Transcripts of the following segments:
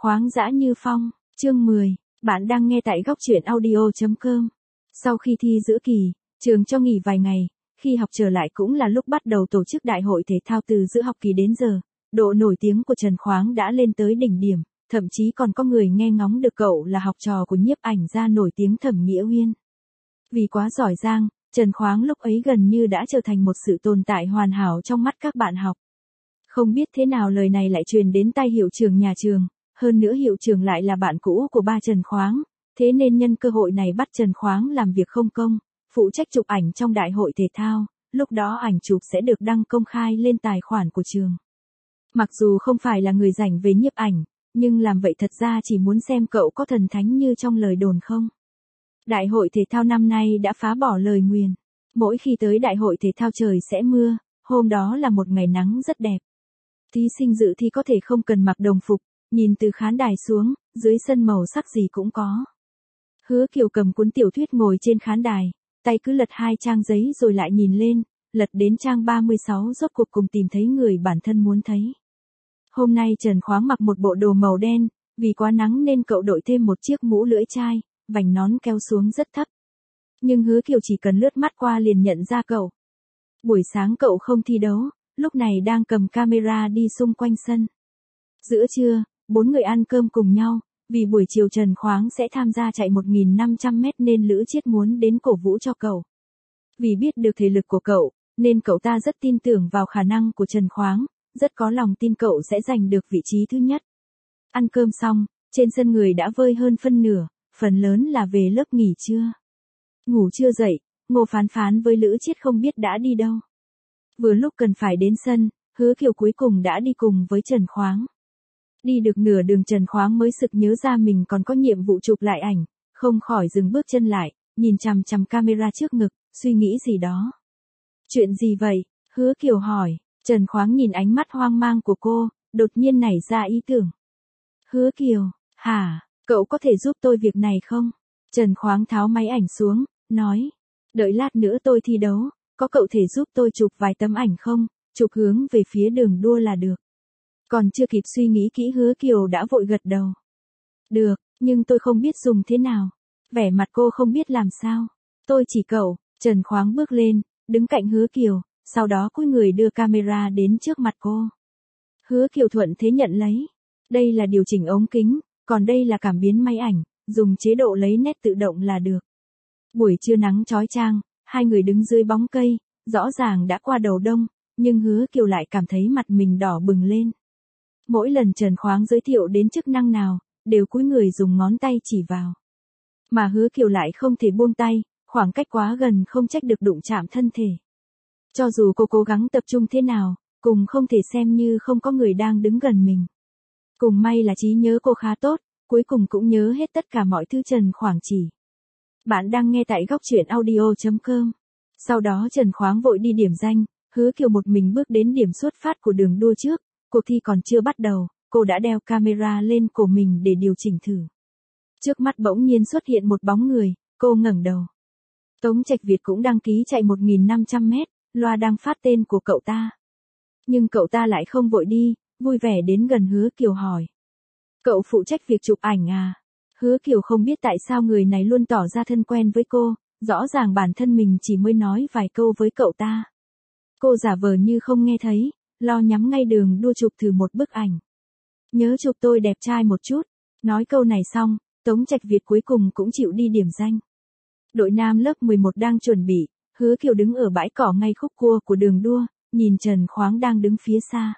Khoáng dã như phong, chương 10, bạn đang nghe tại góc truyện audio.com. Sau khi thi giữa kỳ, trường cho nghỉ vài ngày, khi học trở lại cũng là lúc bắt đầu tổ chức đại hội thể thao từ giữa học kỳ đến giờ. Độ nổi tiếng của Trần Khoáng đã lên tới đỉnh điểm, thậm chí còn có người nghe ngóng được cậu là học trò của nhiếp ảnh gia nổi tiếng Thẩm Nghĩa Uyên. Vì quá giỏi giang, Trần Khoáng lúc ấy gần như đã trở thành một sự tồn tại hoàn hảo trong mắt các bạn học. Không biết thế nào lời này lại truyền đến tai hiệu trưởng nhà trường, hơn nữa hiệu trưởng lại là bạn cũ của ba Trần Khoáng, thế nên nhân cơ hội này bắt Trần Khoáng làm việc không công, phụ trách chụp ảnh trong đại hội thể thao, lúc đó ảnh chụp sẽ được đăng công khai lên tài khoản của trường. Mặc dù không phải là người rảnh về nhiếp ảnh, nhưng làm vậy thật ra chỉ muốn xem cậu có thần thánh như trong lời đồn không. Đại hội thể thao năm nay đã phá bỏ lời nguyền. Mỗi khi tới đại hội thể thao trời sẽ mưa, hôm đó là một ngày nắng rất đẹp. Thí sinh dự thi có thể không cần mặc đồng phục, nhìn từ khán đài xuống, dưới sân màu sắc gì cũng có. Hứa Kiều cầm cuốn tiểu thuyết ngồi trên khán đài, tay cứ lật 2 trang giấy rồi lại nhìn lên, lật đến trang 36 rốt cuộc cùng tìm thấy người bản thân muốn thấy. Hôm nay Trần Khoáng mặc một bộ đồ màu đen, vì quá nắng nên cậu đội thêm một chiếc mũ lưỡi chai, vành nón kéo xuống rất thấp. Nhưng Hứa Kiều chỉ cần lướt mắt qua liền nhận ra cậu. Buổi sáng cậu không thi đấu, lúc này đang cầm camera đi xung quanh sân. Giữa trưa, 4 người ăn cơm cùng nhau, vì buổi chiều Trần Khoáng sẽ tham gia chạy 1.500 mét nên Lữ Chiết muốn đến cổ vũ cho cậu. Vì biết được thể lực của cậu, nên cậu ta rất tin tưởng vào khả năng của Trần Khoáng, rất có lòng tin cậu sẽ giành được vị trí thứ nhất. Ăn cơm xong, trên sân người đã vơi hơn phân nửa, phần lớn là về lớp nghỉ trưa. Ngủ chưa dậy, Ngô Phán Phán với Lữ Chiết không biết đã đi đâu. Vừa lúc cần phải đến sân, Hứa Kiều cuối cùng đã đi cùng với Trần Khoáng. Đi được nửa đường Trần Khoáng mới sực nhớ ra mình còn có nhiệm vụ chụp lại ảnh, không khỏi dừng bước chân lại, nhìn chằm chằm camera trước ngực, suy nghĩ gì đó. Chuyện gì vậy? Hứa Kiều hỏi. Trần Khoáng nhìn ánh mắt hoang mang của cô, đột nhiên nảy ra ý tưởng. Hứa Kiều, hả, cậu có thể giúp tôi việc này không? Trần Khoáng tháo máy ảnh xuống, nói. Đợi lát nữa tôi thi đấu, có cậu thể giúp tôi chụp vài tấm ảnh không? Chụp hướng về phía đường đua là được. Còn chưa kịp suy nghĩ kỹ Hứa Kiều đã vội gật đầu. Được, nhưng tôi không biết dùng thế nào. Vẻ mặt cô không biết làm sao. Tôi chỉ cậu. Trần Khoáng bước lên, đứng cạnh Hứa Kiều, sau đó cúi người đưa camera đến trước mặt cô. Hứa Kiều thuận thế nhận lấy. Đây là điều chỉnh ống kính, còn đây là cảm biến máy ảnh, dùng chế độ lấy nét tự động là được. Buổi trưa nắng chói chang, hai người đứng dưới bóng cây, rõ ràng đã qua đầu đông, nhưng Hứa Kiều lại cảm thấy mặt mình đỏ bừng lên. Mỗi lần Trần Khoáng giới thiệu đến chức năng nào, đều cúi người dùng ngón tay chỉ vào. Mà Hứa Kiều lại không thể buông tay, khoảng cách quá gần không trách được đụng chạm thân thể. Cho dù cô cố gắng tập trung thế nào, cùng không thể xem như không có người đang đứng gần mình. Cùng may là trí nhớ cô khá tốt, cuối cùng cũng nhớ hết tất cả mọi thứ Trần Khoáng chỉ. Bạn đang nghe tại góc truyện audio.com. Sau đó Trần Khoáng vội đi điểm danh, Hứa Kiều một mình bước đến điểm xuất phát của đường đua trước, cuộc thi còn chưa bắt đầu, cô đã đeo camera lên cổ mình để điều chỉnh thử. Trước mắt bỗng nhiên xuất hiện một bóng người, cô ngẩng đầu. Tống Trạch Việt cũng đăng ký chạy 1.500 mét, loa đang phát tên của cậu ta. Nhưng cậu ta lại không vội đi, vui vẻ đến gần Hứa Kiều hỏi. Cậu phụ trách việc chụp ảnh à? Hứa Kiều không biết tại sao người này luôn tỏ ra thân quen với cô, rõ ràng bản thân mình chỉ mới nói vài câu với cậu ta. Cô giả vờ như không nghe thấy, lo nhắm ngay đường đua chụp thử một bức ảnh. Nhớ chụp tôi đẹp trai một chút. Nói câu này xong, Tống Trạch Việt cuối cùng cũng chịu đi điểm danh. Đội nam lớp 11 đang chuẩn bị, Hứa Kiều đứng ở bãi cỏ ngay khúc cua của đường đua, nhìn Trần Khoáng đang đứng phía xa.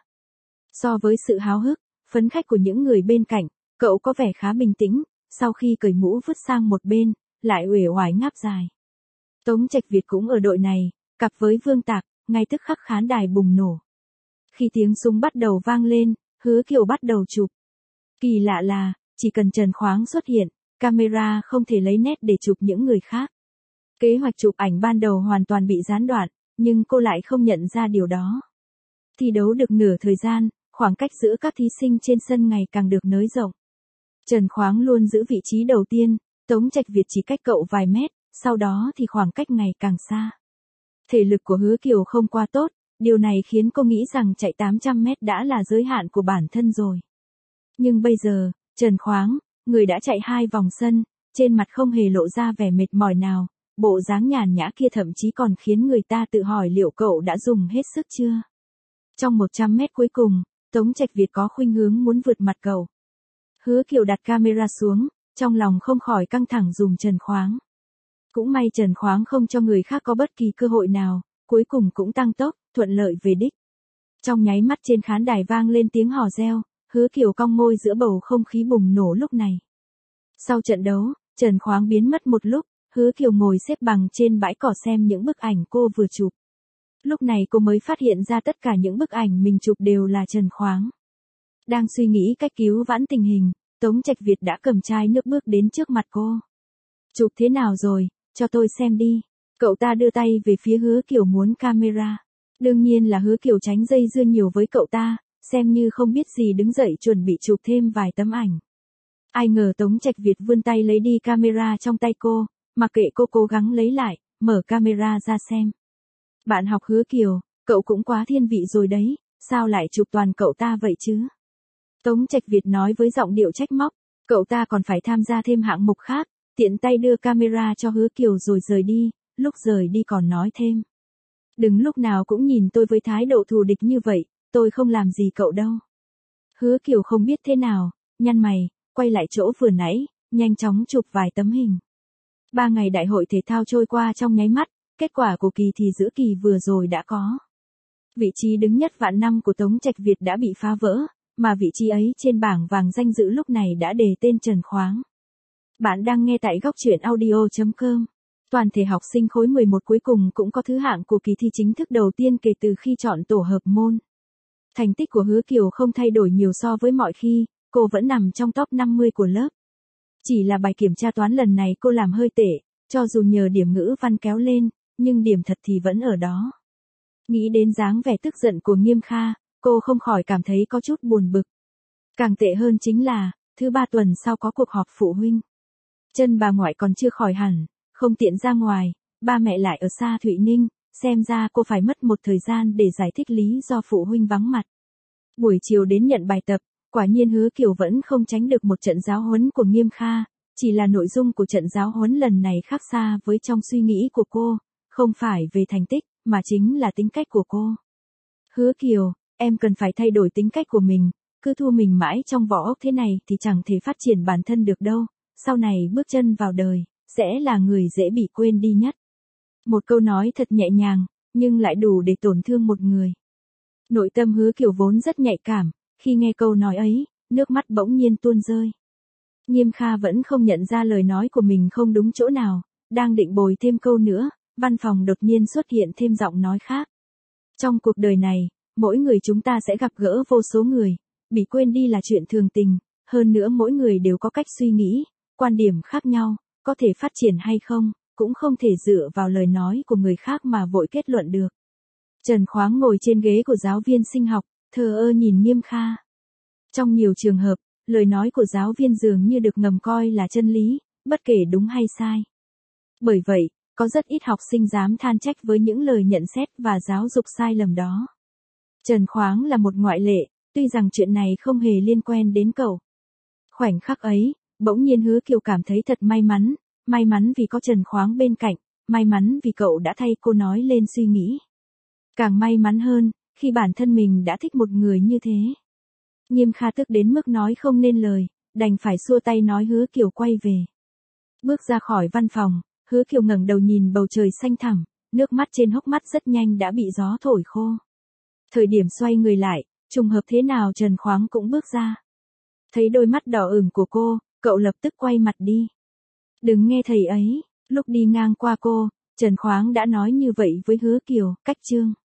So với sự háo hức, phấn khích của những người bên cạnh, cậu có vẻ khá bình tĩnh, sau khi cởi mũ vứt sang một bên, lại uể oải ngáp dài. Tống Trạch Việt cũng ở đội này, cặp với Vương Tạc, ngay tức khắc khán đài bùng nổ. Khi tiếng súng bắt đầu vang lên, Hứa Kiều bắt đầu chụp. Kỳ lạ là, chỉ cần Trần Khoáng xuất hiện, camera không thể lấy nét để chụp những người khác. Kế hoạch chụp ảnh ban đầu hoàn toàn bị gián đoạn, nhưng cô lại không nhận ra điều đó. Thi đấu được nửa thời gian, khoảng cách giữa các thí sinh trên sân ngày càng được nới rộng. Trần Khoáng luôn giữ vị trí đầu tiên, Tống Trạch Việt chỉ cách cậu vài mét, sau đó thì khoảng cách ngày càng xa. Thể lực của Hứa Kiều không quá tốt, điều này khiến cô nghĩ rằng chạy 800 mét đã là giới hạn của bản thân rồi. Nhưng bây giờ, Trần Khoáng, người đã chạy 2 vòng sân, trên mặt không hề lộ ra vẻ mệt mỏi nào, bộ dáng nhàn nhã kia thậm chí còn khiến người ta tự hỏi liệu cậu đã dùng hết sức chưa. Trong 100 mét cuối cùng, Tống Trạch Việt có khuynh hướng muốn vượt mặt cậu. Hứa Kiều đặt camera xuống, trong lòng không khỏi căng thẳng dùm Trần Khoáng. Cũng may Trần Khoáng không cho người khác có bất kỳ cơ hội nào, cuối cùng cũng tăng tốc, thuận lợi về đích. Trong nháy mắt trên khán đài vang lên tiếng hò reo, Hứa Kiều cong môi giữa bầu không khí bùng nổ lúc này. Sau trận đấu, Trần Khoáng biến mất một lúc, Hứa Kiều ngồi xếp bằng trên bãi cỏ xem những bức ảnh cô vừa chụp. Lúc này cô mới phát hiện ra tất cả những bức ảnh mình chụp đều là Trần Khoáng. Đang suy nghĩ cách cứu vãn tình hình, Tống Trạch Việt đã cầm chai nước bước đến trước mặt cô. Chụp thế nào rồi, cho tôi xem đi. Cậu ta đưa tay về phía Hứa Kiều muốn camera. Đương nhiên là Hứa Kiều tránh dây dưa nhiều với cậu ta, xem như không biết gì đứng dậy chuẩn bị chụp thêm vài tấm ảnh. Ai ngờ Tống Trạch Việt vươn tay lấy đi camera trong tay cô, mặc kệ cô cố gắng lấy lại, mở camera ra xem. Bạn học Hứa Kiều, cậu cũng quá thiên vị rồi đấy, sao lại chụp toàn cậu ta vậy chứ? Tống Trạch Việt nói với giọng điệu trách móc, cậu ta còn phải tham gia thêm hạng mục khác, tiện tay đưa camera cho Hứa Kiều rồi rời đi, lúc rời đi còn nói thêm. Đừng lúc nào cũng nhìn tôi với thái độ thù địch như vậy, tôi không làm gì cậu đâu. Hứa Kiều không biết thế nào, nhăn mày, quay lại chỗ vừa nãy, nhanh chóng chụp vài tấm hình. 3 ngày đại hội thể thao trôi qua trong nháy mắt, kết quả của kỳ thi giữa kỳ vừa rồi đã có. Vị trí đứng nhất vạn năm của Tống Trạch Việt đã bị phá vỡ, mà vị trí ấy trên bảng vàng danh dự lúc này đã đề tên Trần Khoáng. Bạn đang nghe tại góc truyện audio.com. Toàn thể học sinh khối 11 cuối cùng cũng có thứ hạng của kỳ thi chính thức đầu tiên kể từ khi chọn tổ hợp môn. Thành tích của Hứa Kiều không thay đổi nhiều so với mọi khi, cô vẫn nằm trong top 50 của lớp. Chỉ là bài kiểm tra toán lần này cô làm hơi tệ, cho dù nhờ điểm ngữ văn kéo lên, nhưng điểm thật thì vẫn ở đó. Nghĩ đến dáng vẻ tức giận của Nghiêm Kha, cô không khỏi cảm thấy có chút buồn bực. Càng tệ hơn chính là, thứ 3 tuần sau có cuộc họp phụ huynh. Chân bà ngoại còn chưa khỏi hẳn, không tiện ra ngoài, ba mẹ lại ở xa Thụy Ninh, xem ra cô phải mất một thời gian để giải thích lý do phụ huynh vắng mặt. Buổi chiều đến nhận bài tập, quả nhiên Hứa Kiều vẫn không tránh được một trận giáo huấn của Nghiêm Kha, chỉ là nội dung của trận giáo huấn lần này khác xa với trong suy nghĩ của cô, không phải về thành tích, mà chính là tính cách của cô. Hứa Kiều, em cần phải thay đổi tính cách của mình, cứ thu mình mãi trong vỏ ốc thế này thì chẳng thể phát triển bản thân được đâu, sau này bước chân vào đời, sẽ là người dễ bị quên đi nhất. Một câu nói thật nhẹ nhàng, nhưng lại đủ để tổn thương một người. Nội tâm Hứa Kiều vốn rất nhạy cảm, khi nghe câu nói ấy, nước mắt bỗng nhiên tuôn rơi. Nghiêm Kha vẫn không nhận ra lời nói của mình không đúng chỗ nào, đang định bồi thêm câu nữa, văn phòng đột nhiên xuất hiện thêm giọng nói khác. Trong cuộc đời này, mỗi người chúng ta sẽ gặp gỡ vô số người, bị quên đi là chuyện thường tình, hơn nữa mỗi người đều có cách suy nghĩ, quan điểm khác nhau, có thể phát triển hay không, cũng không thể dựa vào lời nói của người khác mà vội kết luận được. Trần Khoáng ngồi trên ghế của giáo viên sinh học, thờ ơ nhìn Nghiêm Kha. Trong nhiều trường hợp, lời nói của giáo viên dường như được ngầm coi là chân lý, bất kể đúng hay sai. Bởi vậy, có rất ít học sinh dám than trách với những lời nhận xét và giáo dục sai lầm đó. Trần Khoáng là một ngoại lệ, tuy rằng chuyện này không hề liên quan đến cậu. Khoảnh khắc ấy, bỗng nhiên Hứa Kiều cảm thấy thật may mắn vì có Trần Khoáng bên cạnh, may mắn vì cậu đã thay cô nói lên suy nghĩ. Càng may mắn hơn, khi bản thân mình đã thích một người như thế. Nghiêm Kha tức đến mức nói không nên lời, đành phải xua tay nói Hứa Kiều quay về. Bước ra khỏi văn phòng, Hứa Kiều ngẩng đầu nhìn bầu trời xanh thẳm, nước mắt trên hốc mắt rất nhanh đã bị gió thổi khô. Thời điểm xoay người lại, trùng hợp thế nào Trần Khoáng cũng bước ra. Thấy đôi mắt đỏ ửng của cô, cậu lập tức quay mặt đi. Đừng nghe thầy ấy, lúc đi ngang qua cô, Trần Khoáng đã nói như vậy với Hứa Kiều, cách chương.